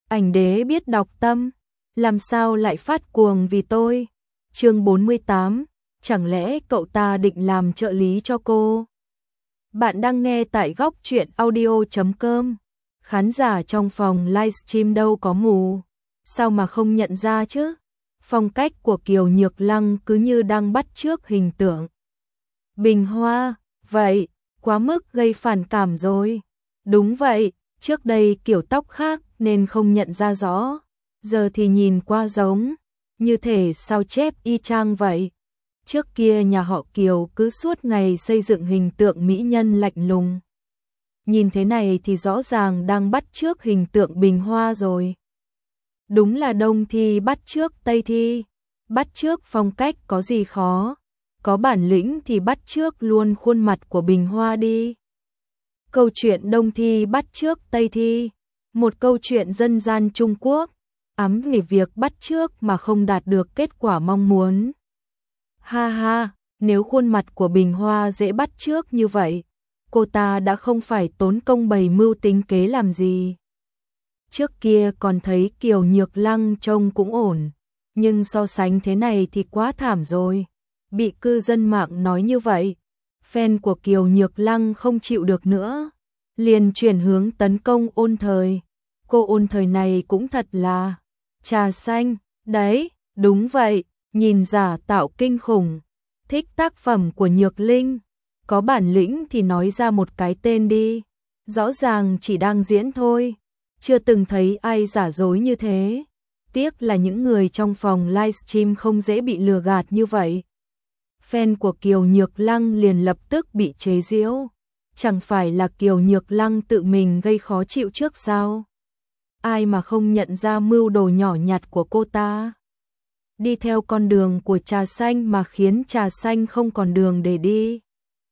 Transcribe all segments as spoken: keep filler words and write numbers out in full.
ảnh đế biết đọc tâm, làm sao lại phát cuồng vì tôi. Chương bốn mươi tám, chẳng lẽ cậu ta định làm trợ lý cho cô? Bạn đang nghe tại góc truyện audio chấm com. Khán giả trong phòng livestream đâu có mù, sao mà không nhận ra chứ? Phong cách của Kiều Nhược Lăng cứ như đang bắt chước hình tượng Bình Hoa, vậy, quá mức gây phản cảm rồi. Đúng vậy, trước đây kiểu tóc khác nên không nhận ra rõ, giờ thì nhìn qua giống, như thể sao chép y chang vậy. Trước kia nhà họ Kiều cứ suốt ngày xây dựng hình tượng mỹ nhân lạnh lùng. Nhìn thế này thì rõ ràng đang bắt chước hình tượng Bình Hoa rồi. Đúng là Đông Thi bắt chước Tây Thi, bắt chước phong cách có gì khó, có bản lĩnh thì bắt chước luôn khuôn mặt của Bình Hoa đi. Câu chuyện Đông Thi bắt chước Tây Thi, một câu chuyện dân gian Trung Quốc, ám về việc bắt chước mà không đạt được kết quả mong muốn. Ha ha, nếu khuôn mặt của Bình Hoa dễ bắt chước như vậy, cô ta đã không phải tốn công bày mưu tính kế làm gì. Trước kia còn thấy Kiều Nhược Lăng trông cũng ổn, nhưng so sánh thế này thì quá thảm rồi. Bị cư dân mạng nói như vậy, fan của Kiều Nhược Lăng không chịu được nữa, liền chuyển hướng tấn công Ôn Thời. Cô Ôn Thời này cũng thật là trà xanh, đấy, đúng vậy, nhìn giả tạo kinh khủng. Thích tác phẩm của Nhược Linh, có bản lĩnh thì nói ra một cái tên đi, rõ ràng chỉ đang diễn thôi, chưa từng thấy ai giả dối như thế. Tiếc là những người trong phòng livestream không dễ bị lừa gạt như vậy. Fan của Kiều Nhược Lăng liền lập tức bị chế giễu, chẳng phải là Kiều Nhược Lăng tự mình gây khó chịu trước sao? Ai mà không nhận ra mưu đồ nhỏ nhặt của cô ta? Đi theo con đường của trà xanh mà khiến trà xanh không còn đường để đi.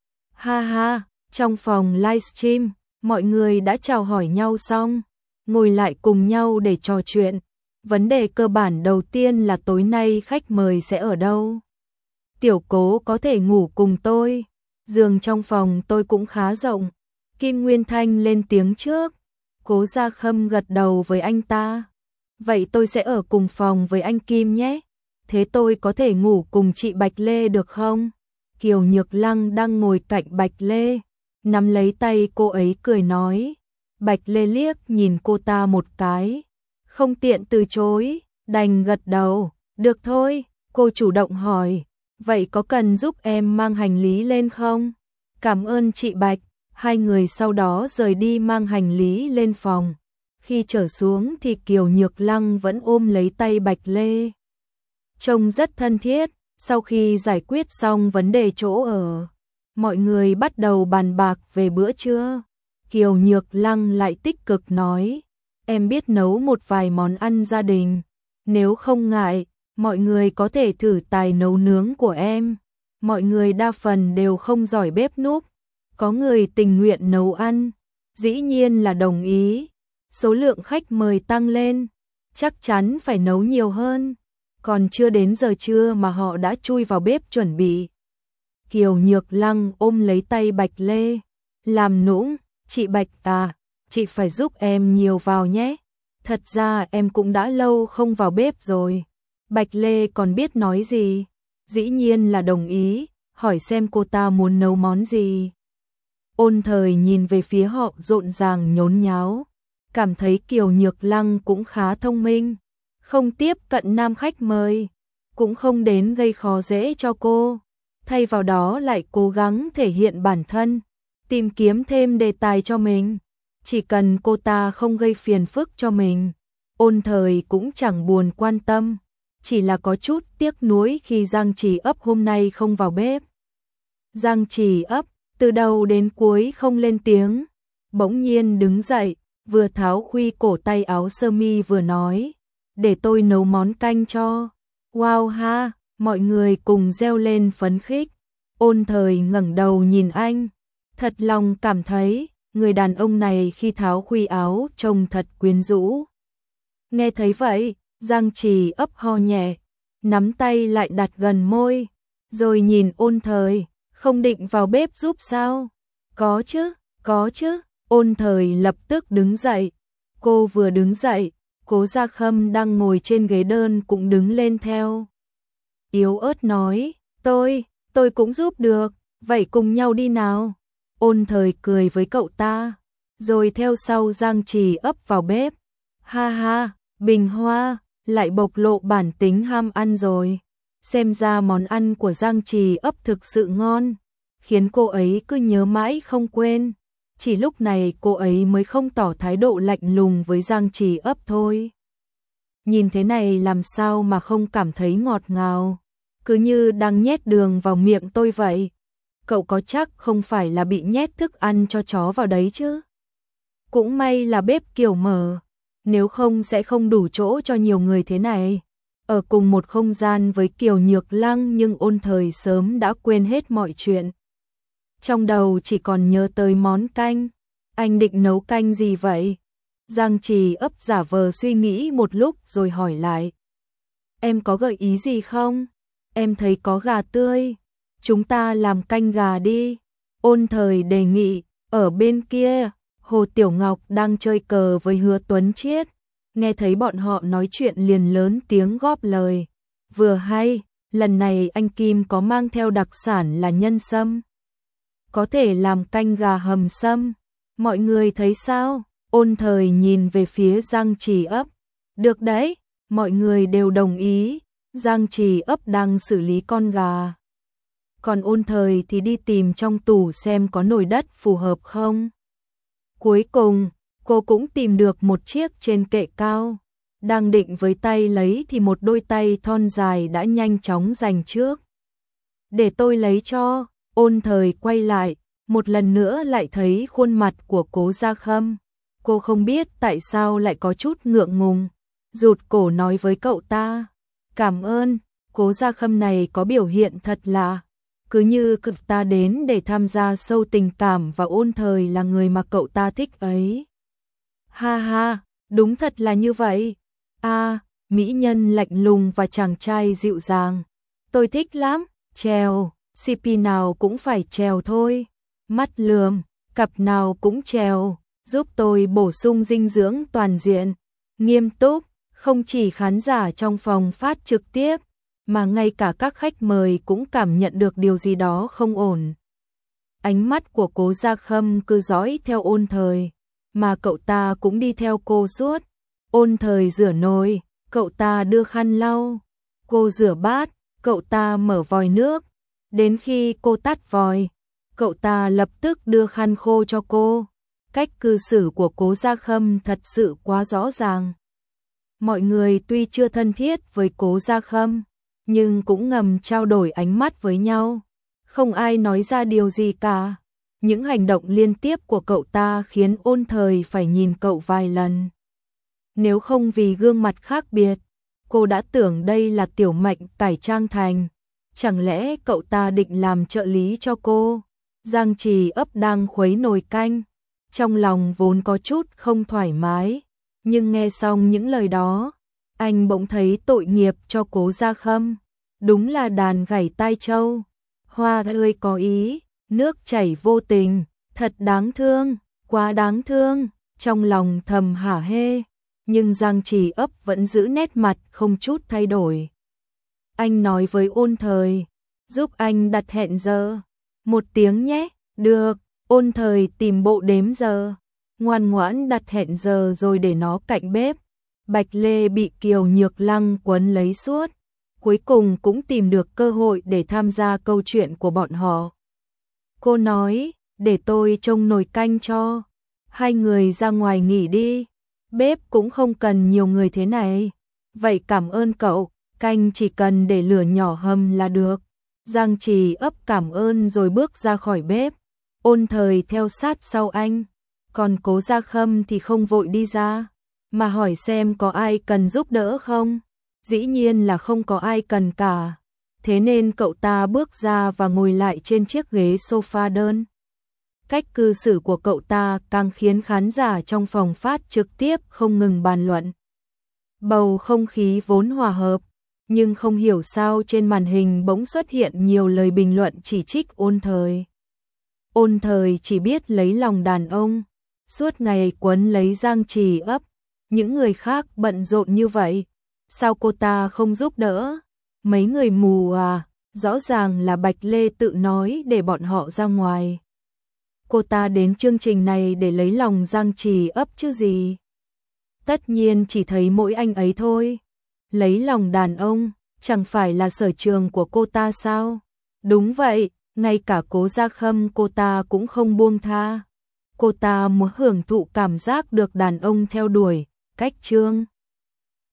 Ha ha, trong phòng livestream, mọi người đã chào hỏi nhau xong, ngồi lại cùng nhau để trò chuyện. Vấn đề cơ bản đầu tiên là tối nay khách mời sẽ ở đâu? Tiểu Cố có thể ngủ cùng tôi, giường trong phòng tôi cũng khá rộng. Kim Nguyên Thanh lên tiếng trước. Cố Gia Khâm gật đầu với anh ta. Vậy tôi sẽ ở cùng phòng với anh Kim nhé. Thế tôi có thể ngủ cùng chị Bạch Lê được không? Kiều Nhược Lăng đang ngồi cạnh Bạch Lê, nắm lấy tay cô ấy cười nói. Bạch Lê liếc nhìn cô ta một cái, không tiện từ chối, đành gật đầu. Được thôi, cô chủ động hỏi. Vậy có cần giúp em mang hành lý lên không? Cảm ơn chị Bạch. Hai người sau đó rời đi mang hành lý lên phòng. Khi trở xuống thì Kiều Nhược Lăng vẫn ôm lấy tay Bạch Lê, trông rất thân thiết. Sau khi giải quyết xong vấn đề chỗ ở, mọi người bắt đầu bàn bạc về bữa trưa. Kiều Nhược Lăng lại tích cực nói, em biết nấu một vài món ăn gia đình, nếu không ngại, mọi người có thể thử tài nấu nướng của em. Mọi người đa phần đều không giỏi bếp núc, có người tình nguyện nấu ăn, dĩ nhiên là đồng ý. Số lượng khách mời tăng lên, chắc chắn phải nấu nhiều hơn. Còn chưa đến giờ trưa mà họ đã chui vào bếp chuẩn bị. Kiều Nhược Lăng ôm lấy tay Bạch Lê, làm nũng, chị Bạch à, chị phải giúp em nhiều vào nhé. Thật ra em cũng đã lâu không vào bếp rồi. Bạch Lê còn biết nói gì, dĩ nhiên là đồng ý, hỏi xem cô ta muốn nấu món gì. Ôn Thời nhìn về phía họ rộn ràng nhốn nháo, cảm thấy Kiều Nhược Lăng cũng khá thông minh, không tiếp cận nam khách mời, cũng không đến gây khó dễ cho cô, thay vào đó lại cố gắng thể hiện bản thân, tìm kiếm thêm đề tài cho mình. Chỉ cần cô ta không gây phiền phức cho mình, Ôn Thời cũng chẳng buồn quan tâm, chỉ là có chút tiếc nuối khi Giang Trì Ấp hôm nay không vào bếp. Giang Trì Ấp từ đầu đến cuối không lên tiếng, bỗng nhiên đứng dậy, vừa tháo khuy cổ tay áo sơ mi vừa nói, để tôi nấu món canh cho. Wow ha, mọi người cùng reo lên phấn khích. Ôn Thời ngẩng đầu nhìn anh, thật lòng cảm thấy người đàn ông này khi tháo khuy áo trông thật quyến rũ. Nghe thấy vậy, Giang Trì Ấp ho nhẹ, nắm tay lại đặt gần môi, rồi nhìn Ôn Thời, không định vào bếp giúp sao? Có chứ, có chứ. Ôn Thời lập tức đứng dậy. Cô vừa đứng dậy, Cố Gia Khâm đang ngồi trên ghế đơn cũng đứng lên theo. Yếu ớt nói, tôi, tôi cũng giúp được, vậy cùng nhau đi nào. Ôn Thời cười với cậu ta, rồi theo sau Giang Trì ấp vào bếp. Ha ha, Bình Hoa, lại bộc lộ bản tính ham ăn rồi. Xem ra món ăn của Giang Trì ấp thực sự ngon, khiến cô ấy cứ nhớ mãi không quên. Chỉ lúc này cô ấy mới không tỏ thái độ lạnh lùng với Giang Trì ấp thôi. Nhìn thế này làm sao mà không cảm thấy ngọt ngào, cứ như đang nhét đường vào miệng tôi vậy. Cậu có chắc không phải là bị nhét thức ăn cho chó vào đấy chứ? Cũng may là bếp Kiều mở, nếu không sẽ không đủ chỗ cho nhiều người thế này. Ở cùng một không gian với Kiều Nhược Lăng nhưng Ôn Thời sớm đã quên hết mọi chuyện. Trong đầu chỉ còn nhớ tới món canh. Anh định nấu canh gì vậy? Giang Trì ấp giả vờ suy nghĩ một lúc rồi hỏi lại. Em có gợi ý gì không? Em thấy có gà tươi. Chúng ta làm canh gà đi. Ôn Thời đề nghị. Ở bên kia, Hồ Tiểu Ngọc đang chơi cờ với Hứa Tuấn Chiết. Nghe thấy bọn họ nói chuyện liền lớn tiếng góp lời. Vừa hay, lần này anh Kim có mang theo đặc sản là nhân sâm. Có thể làm canh gà hầm sâm. Mọi người thấy sao? Ôn Thời nhìn về phía Giang Trì ấp. Được đấy, mọi người đều đồng ý. Giang Trì ấp đang xử lý con gà. Còn Ôn Thời thì đi tìm trong tủ xem có nồi đất phù hợp không. Cuối cùng, cô cũng tìm được một chiếc trên kệ cao. Đang định với tay lấy thì một đôi tay thon dài đã nhanh chóng giành trước. Để tôi lấy cho. Ôn Thời quay lại, một lần nữa lại thấy khuôn mặt của Cố Gia Khâm. Cô không biết tại sao lại có chút ngượng ngùng, rụt cổ nói với cậu ta. Cảm ơn, Cố Gia Khâm này có biểu hiện thật lạ. Cứ như cậu ta đến để tham gia sâu tình cảm và Ôn Thời là người mà cậu ta thích ấy. Ha ha, đúng thật là như vậy. À, mỹ nhân lạnh lùng và chàng trai dịu dàng. Tôi thích lắm, trèo, xê pê nào cũng phải trèo thôi. Mắt lườm, cặp nào cũng trèo, giúp tôi bổ sung dinh dưỡng toàn diện. Nghiêm túc, không chỉ khán giả trong phòng phát trực tiếp, mà ngay cả các khách mời cũng cảm nhận được điều gì đó không ổn. Ánh mắt của Cố Gia Khâm cứ dõi theo Ôn Thời, mà cậu ta cũng đi theo cô suốt. Ôn Thời rửa nồi, cậu ta đưa khăn lau. Cô rửa bát, cậu ta mở vòi nước. Đến khi cô tắt vòi, cậu ta lập tức đưa khăn khô cho cô. Cách cư xử của Cố Gia Khâm thật sự quá rõ ràng. Mọi người tuy chưa thân thiết với Cố Gia Khâm, nhưng cũng ngầm trao đổi ánh mắt với nhau. Không ai nói ra điều gì cả. Những hành động liên tiếp của cậu ta khiến Ôn Thời phải nhìn cậu vài lần. Nếu không vì gương mặt khác biệt, cô đã tưởng đây là Tiểu Mệnh cải trang thành. Chẳng lẽ cậu ta định làm trợ lý cho cô? Giang Trì ấp đang khuấy nồi canh. Trong lòng vốn có chút không thoải mái. Nhưng nghe xong những lời đó, anh bỗng thấy tội nghiệp cho Cố Gia Khâm. Đúng là đàn gảy tai trâu. Hoa ơi có ý, nước chảy vô tình, thật đáng thương, quá đáng thương. Trong lòng thầm hả hê, nhưng Giang Trì ấp vẫn giữ nét mặt không chút thay đổi. Anh nói với Ôn Thời, giúp anh đặt hẹn giờ. Một tiếng nhé, được. Ôn Thời tìm bộ đếm giờ, ngoan ngoãn đặt hẹn giờ rồi để nó cạnh bếp. Bạch Lê bị Kiều Nhược Lăng quấn lấy suốt, cuối cùng cũng tìm được cơ hội để tham gia câu chuyện của bọn họ. Cô nói, để tôi trông nồi canh cho, hai người ra ngoài nghỉ đi, bếp cũng không cần nhiều người thế này. Vậy cảm ơn cậu, canh chỉ cần để lửa nhỏ hầm là được. Giang Trì ấp cảm ơn rồi bước ra khỏi bếp. Ôn Thời theo sát sau anh, còn Cố Gia Khâm thì không vội đi ra, mà hỏi xem có ai cần giúp đỡ không. Dĩ nhiên là không có ai cần cả. Thế nên cậu ta bước ra và ngồi lại trên chiếc ghế sofa đơn. Cách cư xử của cậu ta càng khiến khán giả trong phòng phát trực tiếp không ngừng bàn luận. Bầu không khí vốn hòa hợp, nhưng không hiểu sao trên màn hình bỗng xuất hiện nhiều lời bình luận chỉ trích Ôn Thời. Ôn Thời chỉ biết lấy lòng đàn ông, suốt ngày quấn lấy Giang Trì ấp, những người khác bận rộn như vậy, sao cô ta không giúp đỡ? Mấy người mù à, rõ ràng là Bạch Lê tự nói để bọn họ ra ngoài. Cô ta đến chương trình này để lấy lòng Giang Trì ấp chứ gì. Tất nhiên chỉ thấy mỗi anh ấy thôi. Lấy lòng đàn ông, chẳng phải là sở trường của cô ta sao? Đúng vậy, ngay cả Cố Gia Khâm cô ta cũng không buông tha. Cô ta muốn hưởng thụ cảm giác được đàn ông theo đuổi, cách chương.